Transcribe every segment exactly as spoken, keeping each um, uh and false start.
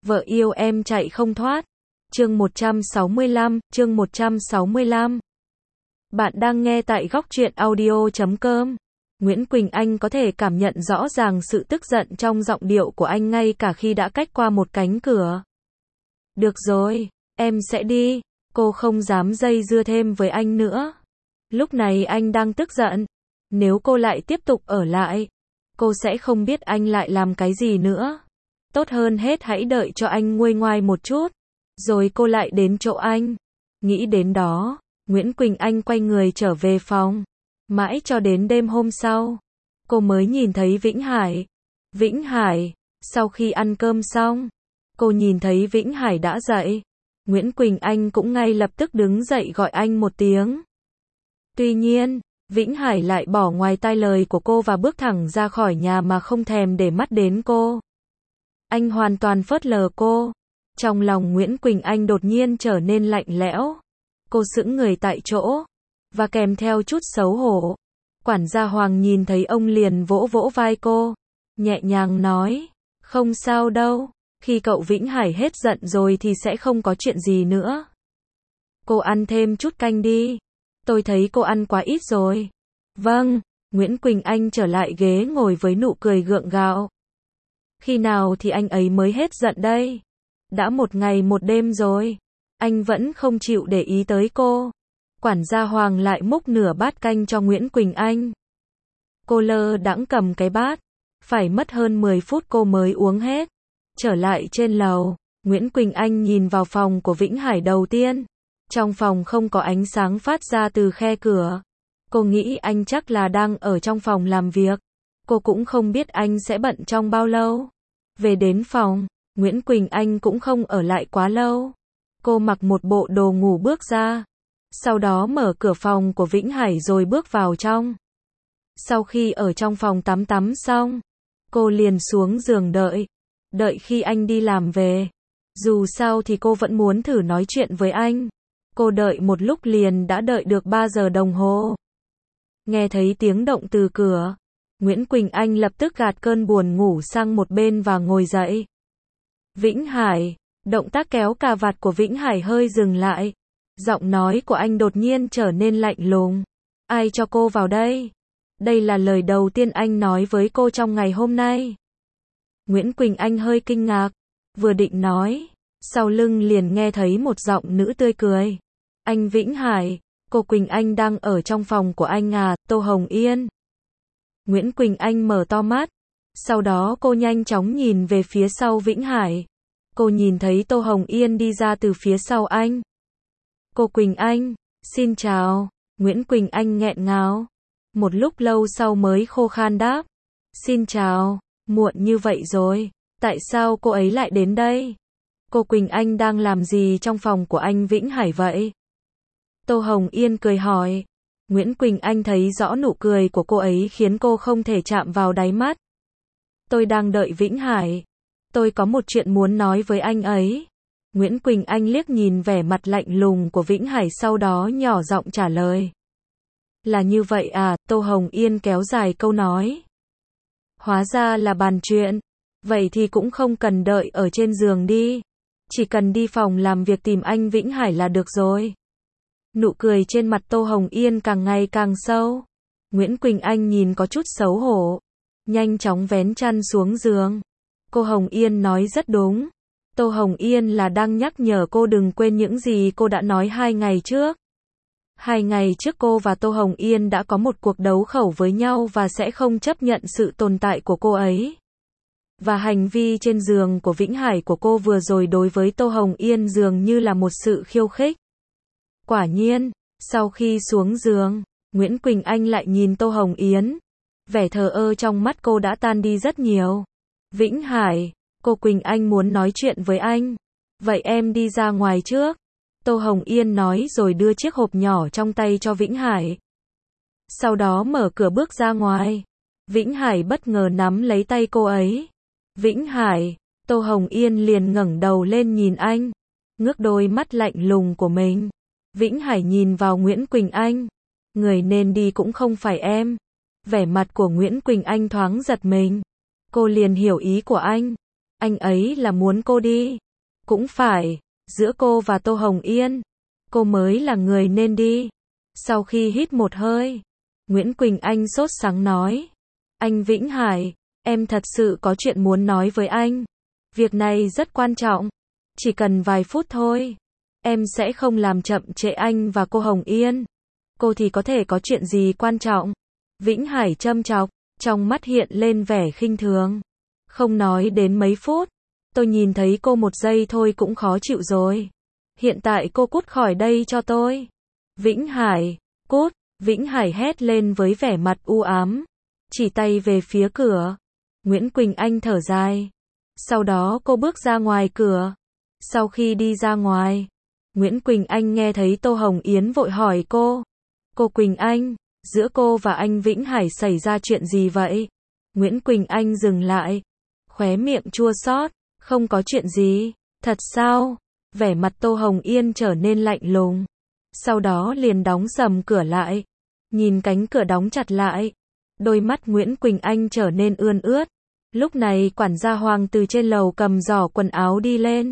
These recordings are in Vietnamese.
Vợ yêu em chạy không thoát. Chương một trăm sáu mươi lăm, chương một trăm sáu mươi lăm. Bạn đang nghe tại góc truyện audio chấm com. Nguyễn Quỳnh Anh có thể cảm nhận rõ ràng sự tức giận trong giọng điệu của anh ngay cả khi đã cách qua một cánh cửa. Được rồi, em sẽ đi. Cô không dám dây dưa thêm với anh nữa. Lúc này anh đang tức giận. Nếu cô lại tiếp tục ở lại, cô sẽ không biết anh lại làm cái gì nữa. Tốt hơn hết hãy đợi cho anh nguôi ngoai một chút, rồi cô lại đến chỗ anh. Nghĩ đến đó, Nguyễn Quỳnh Anh quay người trở về phòng. Mãi cho đến đêm hôm sau, cô mới nhìn thấy Vĩnh Hải. Vĩnh Hải, sau khi ăn cơm xong, cô nhìn thấy Vĩnh Hải đã dậy. Nguyễn Quỳnh Anh cũng ngay lập tức đứng dậy gọi anh một tiếng. Tuy nhiên, Vĩnh Hải lại bỏ ngoài tai lời của cô và bước thẳng ra khỏi nhà mà không thèm để mắt đến cô. Anh hoàn toàn phớt lờ cô. Trong lòng Nguyễn Quỳnh Anh đột nhiên trở nên lạnh lẽo. Cô sững người tại chỗ, và kèm theo chút xấu hổ. Quản gia Hoàng nhìn thấy ông liền vỗ vỗ vai cô, nhẹ nhàng nói, không sao đâu, khi cậu Vĩnh Hải hết giận rồi thì sẽ không có chuyện gì nữa. Cô ăn thêm chút canh đi, tôi thấy cô ăn quá ít rồi. Vâng, Nguyễn Quỳnh Anh trở lại ghế ngồi với nụ cười gượng gạo. Khi nào thì anh ấy mới hết giận đây? Đã một ngày một đêm rồi, anh vẫn không chịu để ý tới cô. Quản gia Hoàng lại múc nửa bát canh cho Nguyễn Quỳnh Anh. Cô lơ đãng cầm cái bát, phải mất hơn mười phút cô mới uống hết. Trở lại trên lầu, Nguyễn Quỳnh Anh nhìn vào phòng của Vĩnh Hải đầu tiên. Trong phòng không có ánh sáng phát ra từ khe cửa. Cô nghĩ anh chắc là đang ở trong phòng làm việc. Cô cũng không biết anh sẽ bận trong bao lâu. Về đến phòng, Nguyễn Quỳnh Anh cũng không ở lại quá lâu. Cô mặc một bộ đồ ngủ bước ra. Sau đó mở cửa phòng của Vĩnh Hải rồi bước vào trong. Sau khi ở trong phòng tắm tắm xong, cô liền xuống giường đợi. Đợi khi anh đi làm về. Dù sao thì cô vẫn muốn thử nói chuyện với anh. Cô đợi một lúc liền đã đợi được ba giờ đồng hồ. Nghe thấy tiếng động từ cửa, Nguyễn Quỳnh Anh lập tức gạt cơn buồn ngủ sang một bên và ngồi dậy. Vĩnh Hải, động tác kéo cà vạt của Vĩnh Hải hơi dừng lại. Giọng nói của anh đột nhiên trở nên lạnh lùng. Ai cho cô vào đây? Đây là lời đầu tiên anh nói với cô trong ngày hôm nay. Nguyễn Quỳnh Anh hơi kinh ngạc, vừa định nói, sau lưng liền nghe thấy một giọng nữ tươi cười. Anh Vĩnh Hải, cô Quỳnh Anh đang ở trong phòng của anh à, Tô Hồng Yên. Nguyễn Quỳnh Anh mở to mắt, sau đó cô nhanh chóng nhìn về phía sau Vĩnh Hải. Cô nhìn thấy Tô Hồng Yên đi ra từ phía sau anh. Cô Quỳnh Anh, xin chào. Nguyễn Quỳnh Anh nghẹn ngào. Một lúc lâu sau mới khô khan đáp. Xin chào, muộn như vậy rồi, tại sao cô ấy lại đến đây? Cô Quỳnh Anh đang làm gì trong phòng của anh Vĩnh Hải vậy? Tô Hồng Yên cười hỏi. Nguyễn Quỳnh Anh thấy rõ nụ cười của cô ấy khiến cô không thể chạm vào đáy mắt. Tôi đang đợi Vĩnh Hải. Tôi có một chuyện muốn nói với anh ấy. Nguyễn Quỳnh Anh liếc nhìn vẻ mặt lạnh lùng của Vĩnh Hải sau đó nhỏ giọng trả lời. Là như vậy à, Tô Hồng Yên kéo dài câu nói. Hóa ra là bàn chuyện. Vậy thì cũng không cần đợi ở trên giường đi. Chỉ cần đi phòng làm việc tìm anh Vĩnh Hải là được rồi. Nụ cười trên mặt Tô Hồng Yên càng ngày càng sâu. Nguyễn Quỳnh Anh nhìn có chút xấu hổ. Nhanh chóng vén chăn xuống giường. Cô Hồng Yên nói rất đúng. Tô Hồng Yên là đang nhắc nhở cô đừng quên những gì cô đã nói hai ngày trước. Hai ngày trước cô và Tô Hồng Yên đã có một cuộc đấu khẩu với nhau và sẽ không chấp nhận sự tồn tại của cô ấy. Và hành vi trên giường của Vĩnh Hải của cô vừa rồi đối với Tô Hồng Yên dường như là một sự khiêu khích. Quả nhiên, sau khi xuống giường, Nguyễn Quỳnh Anh lại nhìn Tô Hồng Yến. Vẻ thờ ơ trong mắt cô đã tan đi rất nhiều. Vĩnh Hải, cô Quỳnh Anh muốn nói chuyện với anh. Vậy em đi ra ngoài trước. Tô Hồng Yên nói rồi đưa chiếc hộp nhỏ trong tay cho Vĩnh Hải. Sau đó mở cửa bước ra ngoài. Vĩnh Hải bất ngờ nắm lấy tay cô ấy. Vĩnh Hải, Tô Hồng Yên liền ngẩng đầu lên nhìn anh. Ngước đôi mắt lạnh lùng của mình. Vĩnh Hải nhìn vào Nguyễn Quỳnh Anh. Người nên đi cũng không phải em. Vẻ mặt của Nguyễn Quỳnh Anh thoáng giật mình. Cô liền hiểu ý của anh. Anh ấy là muốn cô đi. Cũng phải, giữa cô và Tô Hồng Yên, cô mới là người nên đi. Sau khi hít một hơi, Nguyễn Quỳnh Anh sốt sắng nói. Anh Vĩnh Hải, em thật sự có chuyện muốn nói với anh. Việc này rất quan trọng. Chỉ cần vài phút thôi. Em sẽ không làm chậm trễ anh và cô Hồng Yên. Cô thì có thể có chuyện gì quan trọng? Vĩnh Hải châm chọc, trong mắt hiện lên vẻ khinh thường. Không nói đến mấy phút. Tôi nhìn thấy cô một giây thôi cũng khó chịu rồi. Hiện tại cô cút khỏi đây cho tôi. Vĩnh Hải, cút. Vĩnh Hải hét lên với vẻ mặt u ám. Chỉ tay về phía cửa. Nguyễn Quỳnh Anh thở dài. Sau đó cô bước ra ngoài cửa. Sau khi đi ra ngoài, Nguyễn Quỳnh Anh nghe thấy Tô Hồng Yến vội hỏi cô. Cô Quỳnh Anh, giữa cô và anh Vĩnh Hải xảy ra chuyện gì vậy? Nguyễn Quỳnh Anh dừng lại. Khóe miệng chua xót. Không có chuyện gì. Thật sao? Vẻ mặt Tô Hồng Yên trở nên lạnh lùng. Sau đó liền đóng sầm cửa lại. Nhìn cánh cửa đóng chặt lại. Đôi mắt Nguyễn Quỳnh Anh trở nên ươn ướt. Lúc này quản gia Hoàng từ trên lầu cầm giỏ quần áo đi lên.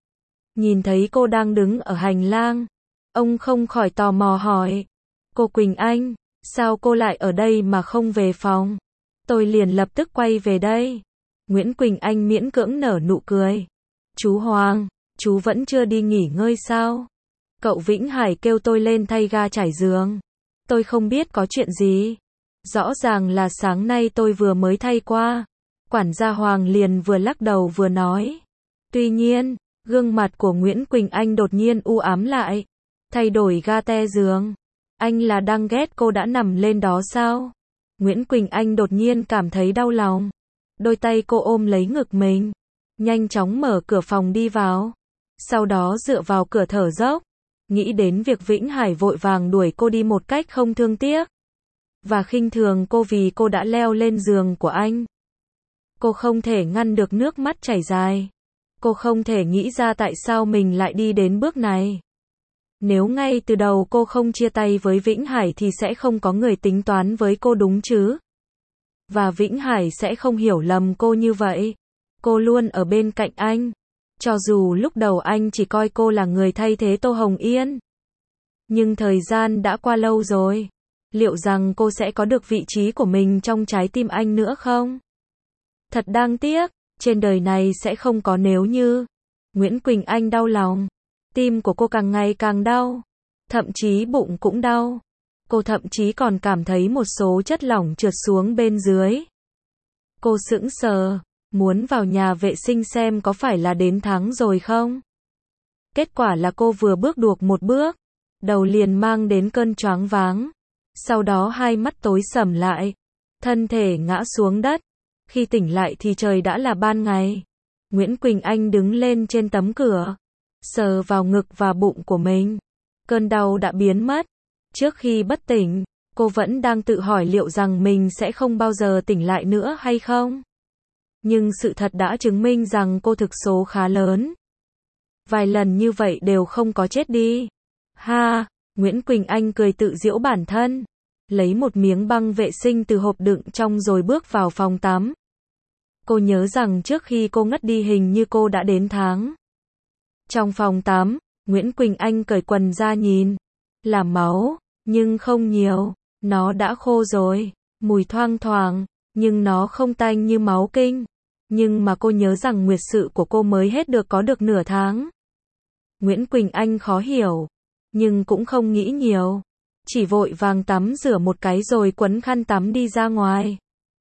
Nhìn thấy cô đang đứng ở hành lang. Ông không khỏi tò mò hỏi. Cô Quỳnh Anh, sao cô lại ở đây mà không về phòng? Tôi liền lập tức quay về đây. Nguyễn Quỳnh Anh miễn cưỡng nở nụ cười. Chú Hoàng, chú vẫn chưa đi nghỉ ngơi sao? Cậu Vĩnh Hải kêu tôi lên thay ga trải giường. Tôi không biết có chuyện gì. Rõ ràng là sáng nay tôi vừa mới thay qua. Quản gia Hoàng liền vừa lắc đầu vừa nói. Tuy nhiên, gương mặt của Nguyễn Quỳnh Anh đột nhiên u ám lại. Thay đổi ga te giường. Anh là đang ghét cô đã nằm lên đó sao? Nguyễn Quỳnh Anh đột nhiên cảm thấy đau lòng. Đôi tay cô ôm lấy ngực mình. Nhanh chóng mở cửa phòng đi vào. Sau đó dựa vào cửa thở dốc. Nghĩ đến việc Vĩnh Hải vội vàng đuổi cô đi một cách không thương tiếc. Và khinh thường cô vì cô đã leo lên giường của anh. Cô không thể ngăn được nước mắt chảy dài. Cô không thể nghĩ ra tại sao mình lại đi đến bước này. Nếu ngay từ đầu cô không chia tay với Vĩnh Hải thì sẽ không có người tính toán với cô đúng chứ. Và Vĩnh Hải sẽ không hiểu lầm cô như vậy. Cô luôn ở bên cạnh anh. Cho dù lúc đầu anh chỉ coi cô là người thay thế Tô Hồng Yên. Nhưng thời gian đã qua lâu rồi. Liệu rằng cô sẽ có được vị trí của mình trong trái tim anh nữa không? Thật đáng tiếc, trên đời này sẽ không có nếu như. Nguyễn Quỳnh Anh đau lòng. Tim của cô càng ngày càng đau. Thậm chí bụng cũng đau. Cô thậm chí còn cảm thấy một số chất lỏng trượt xuống bên dưới. Cô sững sờ, muốn vào nhà vệ sinh xem có phải là đến tháng rồi không. Kết quả là cô vừa bước được một bước, đầu liền mang đến cơn choáng váng. Sau đó hai mắt tối sầm lại, thân thể ngã xuống đất. Khi tỉnh lại thì trời đã là ban ngày. Nguyễn Quỳnh Anh đứng lên trên tấm cửa, sờ vào ngực và bụng của mình. Cơn đau đã biến mất. Trước khi bất tỉnh, cô vẫn đang tự hỏi liệu rằng mình sẽ không bao giờ tỉnh lại nữa hay không. Nhưng sự thật đã chứng minh rằng cô thực số khá lớn. Vài lần như vậy đều không có chết đi. Ha, Nguyễn Quỳnh Anh cười tự giễu bản thân. Lấy một miếng băng vệ sinh từ hộp đựng trong rồi bước vào phòng tắm. Cô nhớ rằng trước khi cô ngất đi hình như cô đã đến tháng. Trong phòng tắm, Nguyễn Quỳnh Anh cởi quần ra nhìn. Là máu, nhưng không nhiều. Nó đã khô rồi, mùi thoang thoảng, nhưng nó không tanh như máu kinh. Nhưng mà cô nhớ rằng nguyệt sự của cô mới hết được có được nửa tháng. Nguyễn Quỳnh Anh khó hiểu, nhưng cũng không nghĩ nhiều. Chỉ vội vàng tắm rửa một cái rồi quấn khăn tắm đi ra ngoài.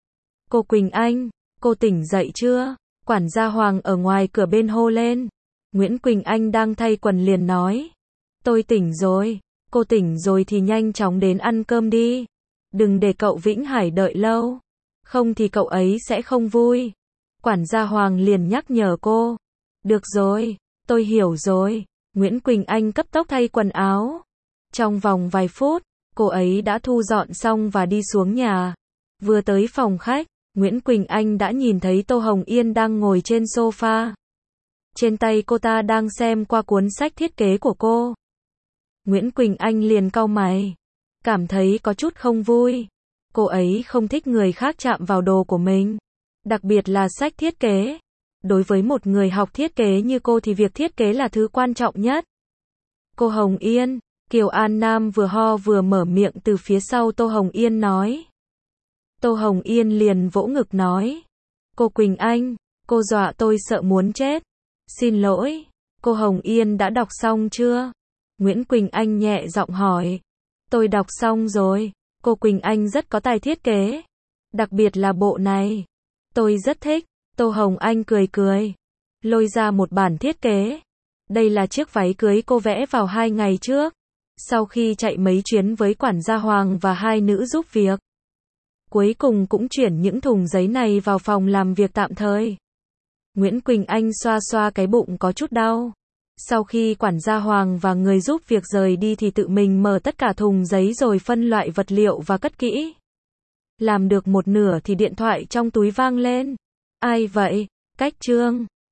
Cô Quỳnh Anh, cô tỉnh dậy chưa? Quản gia Hoàng ở ngoài cửa bên hô lên. Nguyễn Quỳnh Anh đang thay quần liền nói. Tôi tỉnh rồi. Cô tỉnh rồi thì nhanh chóng đến ăn cơm đi. Đừng để cậu Vĩnh Hải đợi lâu. Không thì cậu ấy sẽ không vui. Quản gia Hoàng liền nhắc nhở cô. Được rồi, tôi hiểu rồi. Nguyễn Quỳnh Anh cấp tốc thay quần áo. Trong vòng vài phút, cô ấy đã thu dọn xong và đi xuống nhà. Vừa tới phòng khách, Nguyễn Quỳnh Anh đã nhìn thấy Tô Hồng Yên đang ngồi trên sofa. Trên tay cô ta đang xem qua cuốn sách thiết kế của cô. Nguyễn Quỳnh Anh liền cau mày, cảm thấy có chút không vui. Cô ấy không thích người khác chạm vào đồ của mình, đặc biệt là sách thiết kế. Đối với một người học thiết kế như cô thì việc thiết kế là thứ quan trọng nhất. Cô Hồng Yên, Kiều An Nam vừa ho vừa mở miệng từ phía sau Tô Hồng Yên nói. Tô Hồng Yên liền vỗ ngực nói. Cô Quỳnh Anh, cô dọa tôi sợ muốn chết. Xin lỗi, cô Hồng Yên đã đọc xong chưa? Nguyễn Quỳnh Anh nhẹ giọng hỏi. Tôi đọc xong rồi, cô Quỳnh Anh rất có tài thiết kế. Đặc biệt là bộ này. Tôi rất thích. Tô Hồng Anh cười cười. Lôi ra một bản thiết kế. Đây là chiếc váy cưới cô vẽ vào hai ngày trước. Sau khi chạy mấy chuyến với quản gia Hoàng và hai nữ giúp việc. Cuối cùng cũng chuyển những thùng giấy này vào phòng làm việc tạm thời. Nguyễn Quỳnh Anh xoa xoa cái bụng có chút đau. Sau khi quản gia Hoàng và người giúp việc rời đi thì tự mình mở tất cả thùng giấy rồi phân loại vật liệu và cất kỹ. Làm được một nửa thì điện thoại trong túi vang lên. Ai vậy? Cách Trương.